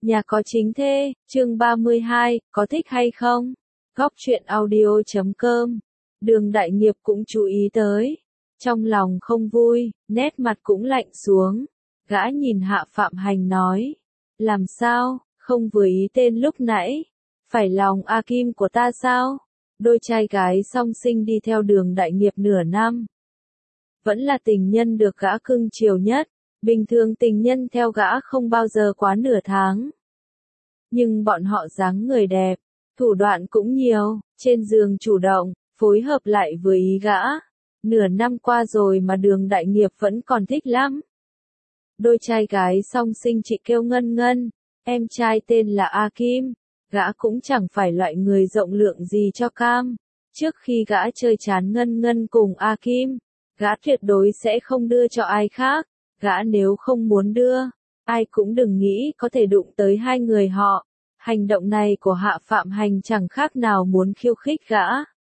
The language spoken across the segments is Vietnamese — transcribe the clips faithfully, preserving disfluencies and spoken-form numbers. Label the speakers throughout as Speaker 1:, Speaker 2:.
Speaker 1: Nhà có chính thê, chương ba mươi hai, có thích hay không? Góc truyện audio chấm com. Đường Đại Nghiệp cũng chú ý tới. Trong lòng không vui, nét mặt cũng lạnh xuống. Gã nhìn Hạ Phạm Hành nói. Làm sao, không vừa ý tên lúc nãy? Phải lòng A Kim của ta sao? Đôi trai gái song sinh đi theo Đường Đại Nghiệp nửa năm. Vẫn là tình nhân được gã cưng chiều nhất. Bình thường tình nhân theo gã không bao giờ quá nửa tháng. Nhưng bọn họ dáng người đẹp, thủ đoạn cũng nhiều, trên giường chủ động, phối hợp lại với ý gã. Nửa năm qua rồi mà Đường Đại Nghiệp vẫn còn thích lắm. Đôi trai gái song sinh chị kêu Ngân Ngân, em trai tên là A Kim, gã cũng chẳng phải loại người rộng lượng gì cho cam. Trước khi gã chơi chán Ngân Ngân cùng A Kim, gã tuyệt đối sẽ không đưa cho ai khác. Gã nếu không muốn đưa, ai cũng đừng nghĩ có thể đụng tới hai người họ. Hành động này của Hạ Phạm Hành chẳng khác nào muốn khiêu khích gã.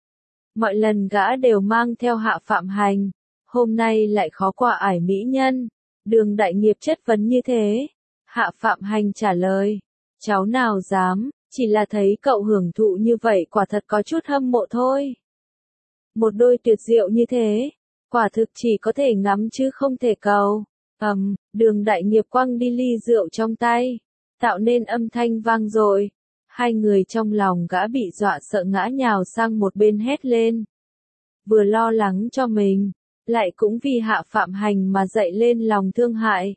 Speaker 1: Mọi lần gã đều mang theo Hạ Phạm Hành, hôm nay lại khó qua ải mỹ nhân. Đường Đại Nghiệp chất vấn như thế. Hạ Phạm Hành trả lời, cháu nào dám, chỉ là thấy cậu hưởng thụ như vậy quả thật có chút hâm mộ thôi. Một đôi tuyệt diệu như thế, quả thực chỉ có thể ngắm chứ không thể cầu. Ầm, um, Đường Đại Nghiệp quăng đi ly rượu trong tay, tạo nên âm thanh vang dội. Hai người trong lòng gã bị dọa sợ ngã nhào sang một bên hét lên. Vừa lo lắng cho mình, lại cũng vì Hạ Phạm Hành mà dậy lên lòng thương hại.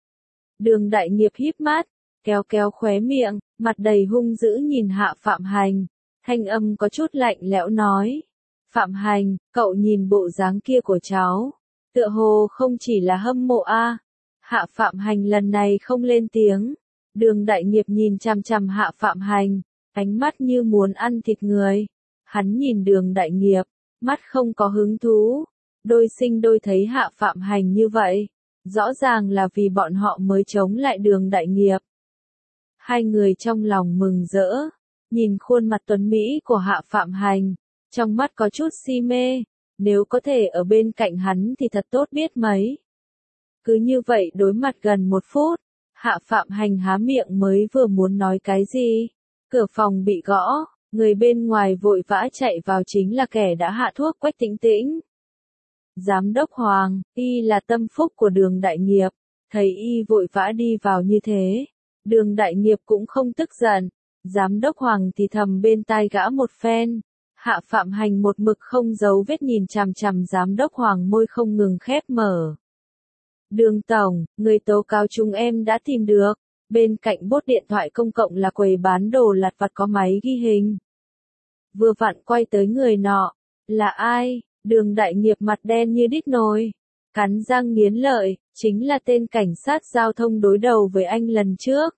Speaker 1: Đường Đại Nghiệp híp mắt, kéo kéo khóe miệng, mặt đầy hung dữ nhìn Hạ Phạm Hành, thanh âm có chút lạnh lẽo nói. Phạm Hành, cậu nhìn bộ dáng kia của cháu. Tựa hồ không chỉ là hâm mộ a. À. Hạ Phạm Hành lần này không lên tiếng. Đường Đại Nghiệp nhìn chằm chằm Hạ Phạm Hành, ánh mắt như muốn ăn thịt người. Hắn nhìn Đường Đại Nghiệp, mắt không có hứng thú. Đôi sinh đôi thấy Hạ Phạm Hành như vậy, rõ ràng là vì bọn họ mới chống lại Đường Đại Nghiệp. Hai người trong lòng mừng rỡ, nhìn khuôn mặt tuấn mỹ của Hạ Phạm Hành, trong mắt có chút si mê. Nếu có thể ở bên cạnh hắn thì thật tốt biết mấy. Cứ như vậy đối mặt gần một phút, Hạ Phạm Hành há miệng mới vừa muốn nói cái gì. Cửa phòng bị gõ, người bên ngoài vội vã chạy vào chính là kẻ đã hạ thuốc Quách Tĩnh Tĩnh. Giám đốc Hoàng, y là tâm phúc của Đường Đại Nghiệp, thấy y vội vã đi vào như thế. Đường Đại Nghiệp cũng không tức giận, giám đốc Hoàng thì thầm bên tai gã một phen. Hạ Phạm Hành một mực không giấu vết nhìn chằm chằm giám đốc Hoàng, môi không ngừng khép mở. Đường tổng, người tố cáo chúng em đã tìm được. Bên cạnh bốt điện thoại công cộng là quầy bán đồ lặt vặt có máy ghi hình. Vừa vặn quay tới người nọ. Là ai? Đường Đại Nghiệp mặt đen như đít nồi. Cắn răng nghiến lợi, chính là tên cảnh sát giao thông đối đầu với anh lần trước.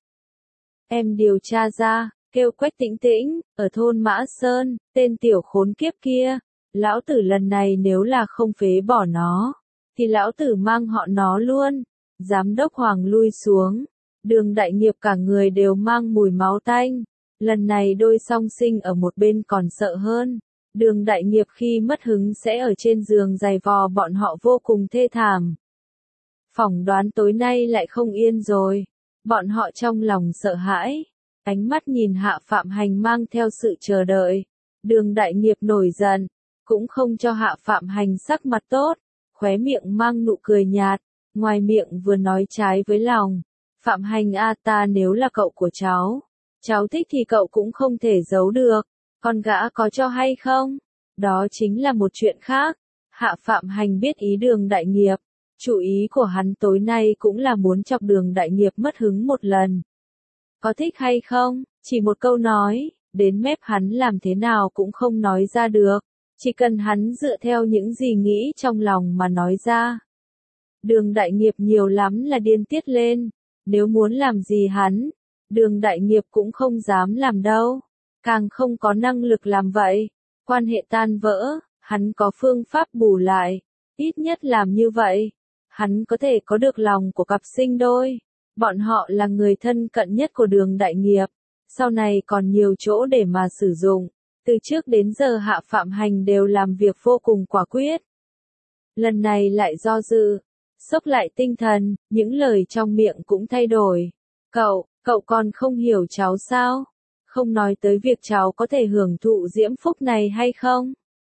Speaker 1: Em điều tra ra. Kêu Quách Tĩnh Tĩnh, ở thôn Mã Sơn, tên tiểu khốn kiếp kia. Lão tử lần này nếu là không phế bỏ nó, thì lão tử mang họ nó luôn. Giám đốc Hoàng lui xuống. Đường Đại Nghiệp cả người đều mang mùi máu tanh. Lần này đôi song sinh ở một bên còn sợ hơn. Đường Đại Nghiệp khi mất hứng sẽ ở trên giường giày vò bọn họ vô cùng thê thảm. Phỏng đoán tối nay lại không yên rồi. Bọn họ trong lòng sợ hãi. Ánh mắt nhìn Hạ Phạm Hành mang theo sự chờ đợi. Đường Đại Nghiệp nổi giận, cũng không cho Hạ Phạm Hành sắc mặt tốt, khóe miệng mang nụ cười nhạt, ngoài miệng vừa nói trái với lòng. Phạm Hành a, ta nếu là cậu của cháu, cháu thích thì cậu cũng không thể giấu được, con gã có cho hay không? Đó chính là một chuyện khác. Hạ Phạm Hành biết ý Đường Đại Nghiệp, chủ ý của hắn tối nay cũng là muốn chọc Đường Đại Nghiệp mất hứng một lần. Có thích hay không? Chỉ một câu nói, đến mép hắn làm thế nào cũng không nói ra được. Chỉ cần hắn dựa theo những gì nghĩ trong lòng mà nói ra. Đường Đại Nghiệp nhiều lắm là điên tiết lên. Nếu muốn làm gì hắn, Đường Đại Nghiệp cũng không dám làm đâu. Càng không có năng lực làm vậy. Quan hệ tan vỡ, hắn có phương pháp bù lại. Ít nhất làm như vậy, hắn có thể có được lòng của cặp sinh đôi. Bọn họ là người thân cận nhất của Đường Đại Nghiệp, sau này còn nhiều chỗ để mà sử dụng. Từ trước đến giờ Hạ Phạm Hành đều làm việc vô cùng quả quyết. Lần này lại do dự, xốc lại tinh thần, những lời trong miệng cũng thay đổi. Cậu, Cậu còn không hiểu cháu sao? Không nói tới việc cháu có thể hưởng thụ diễm phúc này hay không?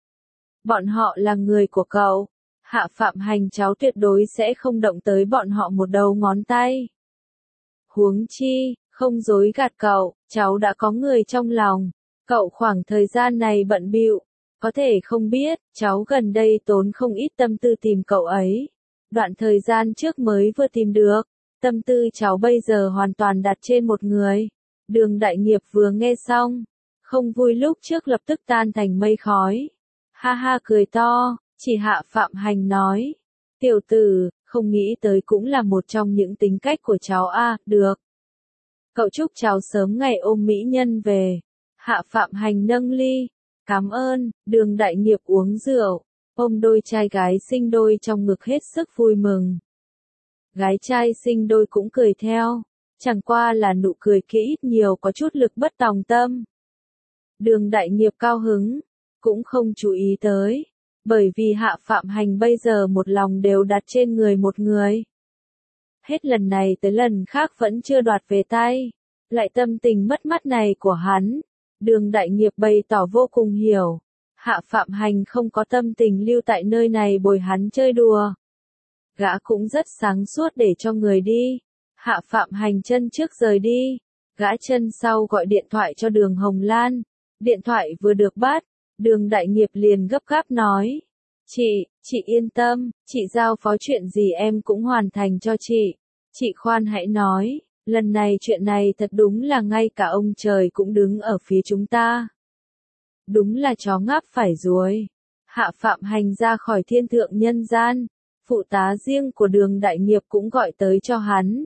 Speaker 1: Bọn họ là người của cậu. Hạ Phạm Hành cháu tuyệt đối sẽ không động tới bọn họ một đầu ngón tay. Huống chi, không dối gạt cậu, cháu đã có người trong lòng. Cậu khoảng thời gian này bận bịu, có thể không biết, cháu gần đây tốn không ít tâm tư tìm cậu ấy. Đoạn thời gian trước mới vừa tìm được, tâm tư cháu bây giờ hoàn toàn đặt trên một người. Đường Đại Nghiệp vừa nghe xong, không vui lúc trước lập tức tan thành mây khói. Ha ha cười to, chỉ Hạ Phạm Hành nói. Tiểu tử, không nghĩ tới cũng là một trong những tính cách của cháu a, à, được. Cậu chúc cháu sớm ngày ôm mỹ nhân về. Hạ Phạm Hành nâng ly. Cảm ơn, Đường Đại Nghiệp uống rượu, ôm đôi trai gái sinh đôi trong ngực hết sức vui mừng. Gái trai sinh đôi cũng cười theo, chẳng qua là nụ cười kia ít nhiều có chút lực bất tòng tâm. Đường Đại Nghiệp cao hứng, cũng không chú ý tới, bởi vì Hạ Phạm Hành bây giờ một lòng đều đặt trên người một người. Hết lần này tới lần khác vẫn chưa đoạt về tay, lại tâm tình mất mát này của hắn. Đường Đại Nghiệp bày tỏ vô cùng hiểu, Hạ Phạm Hành không có tâm tình lưu tại nơi này bồi hắn chơi đùa. Gã cũng rất sáng suốt để cho người đi. Hạ Phạm Hành chân trước rời đi, gã chân sau gọi điện thoại cho Đường Hồng Lan. Điện thoại vừa được bắt, Đường Đại Nghiệp liền gấp gáp nói. Chị, chị yên tâm, chị giao phó chuyện gì em cũng hoàn thành cho chị. Chị khoan hãy nói. Lần này chuyện này thật đúng là ngay cả ông trời cũng đứng ở phía chúng ta. Đúng là chó ngáp phải ruồi. Hạ Phạm Hành ra khỏi thiên thượng nhân gian, phụ tá riêng của Đường Đại Nghiệp cũng gọi tới cho hắn.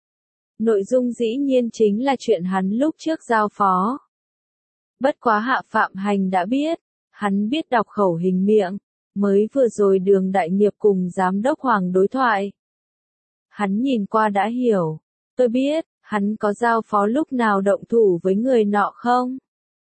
Speaker 1: Nội dung dĩ nhiên chính là chuyện hắn lúc trước giao phó. Bất quá Hạ Phạm Hành đã biết, hắn biết đọc khẩu hình miệng, mới vừa rồi Đường Đại Nghiệp cùng giám đốc Hoàng đối thoại. Hắn nhìn qua đã hiểu. Tôi biết, hắn có giao phó lúc nào động thủ với người nọ không?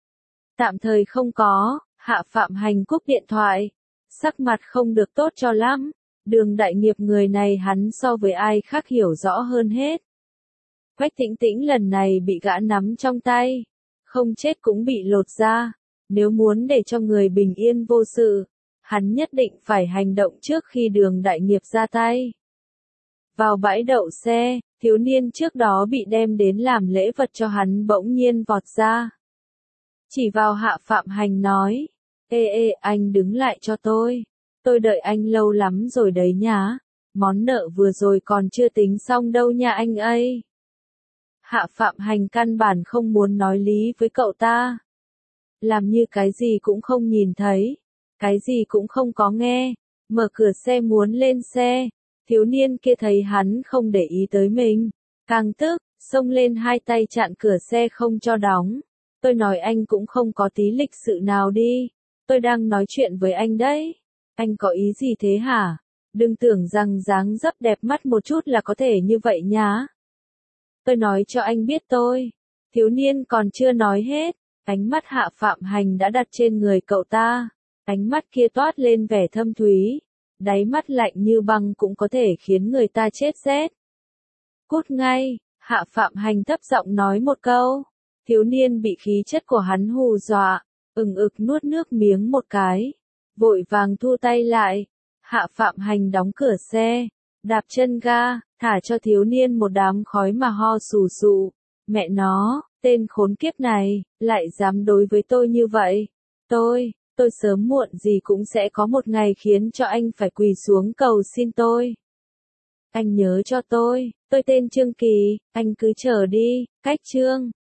Speaker 1: Tạm thời không có, Hạ Phạm Hành cúp điện thoại. Sắc mặt không được tốt cho lắm. Đường Đại Nghiệp người này hắn so với ai khác hiểu rõ hơn hết. Quách Tĩnh Tĩnh lần này bị gã nắm trong tay. Không chết cũng bị lột da. Nếu muốn để cho người bình yên vô sự, hắn nhất định phải hành động trước khi Đường Đại Nghiệp ra tay. Vào bãi đậu xe, thiếu niên trước đó bị đem đến làm lễ vật cho hắn bỗng nhiên vọt ra. Chỉ vào Hạ Phạm Hành nói, ê ê anh đứng lại cho tôi, tôi đợi anh lâu lắm rồi đấy nhá, món nợ vừa rồi còn chưa tính xong đâu nha anh ấy. Hạ Phạm Hành căn bản không muốn nói lý với cậu ta. Làm như cái gì cũng không nhìn thấy, cái gì cũng không có nghe, mở cửa xe muốn lên xe. Thiếu niên kia thấy hắn không để ý tới mình, càng tức, xông lên hai tay chặn cửa xe không cho đóng. Tôi nói anh cũng không có tí lịch sự nào đi, tôi đang nói chuyện với anh đấy. Anh có ý gì thế hả? Đừng tưởng rằng dáng dấp đẹp mắt một chút là có thể như vậy nhá. Tôi nói cho anh biết tôi. Thiếu niên còn chưa nói hết, ánh mắt Hạ Phạm Hành đã đặt trên người cậu ta. Ánh mắt kia toát lên vẻ thâm thúy. Đáy mắt lạnh như băng cũng có thể khiến người ta chết rét. Cút ngay, Hạ Phạm Hành thấp giọng nói một câu. Thiếu niên bị khí chất của hắn hù dọa, ừng ực nuốt nước miếng một cái, vội vàng thu tay lại. Hạ Phạm Hành đóng cửa xe, đạp chân ga, thả cho thiếu niên một đám khói mà ho sù sụ. Mẹ nó, tên khốn kiếp này, lại dám đối với tôi như vậy. Tôi... Tôi sớm muộn gì cũng sẽ có một ngày khiến cho anh phải quỳ xuống cầu xin tôi. Anh nhớ cho tôi, tôi tên Trương Kỳ, anh cứ chờ đi, cách Trương.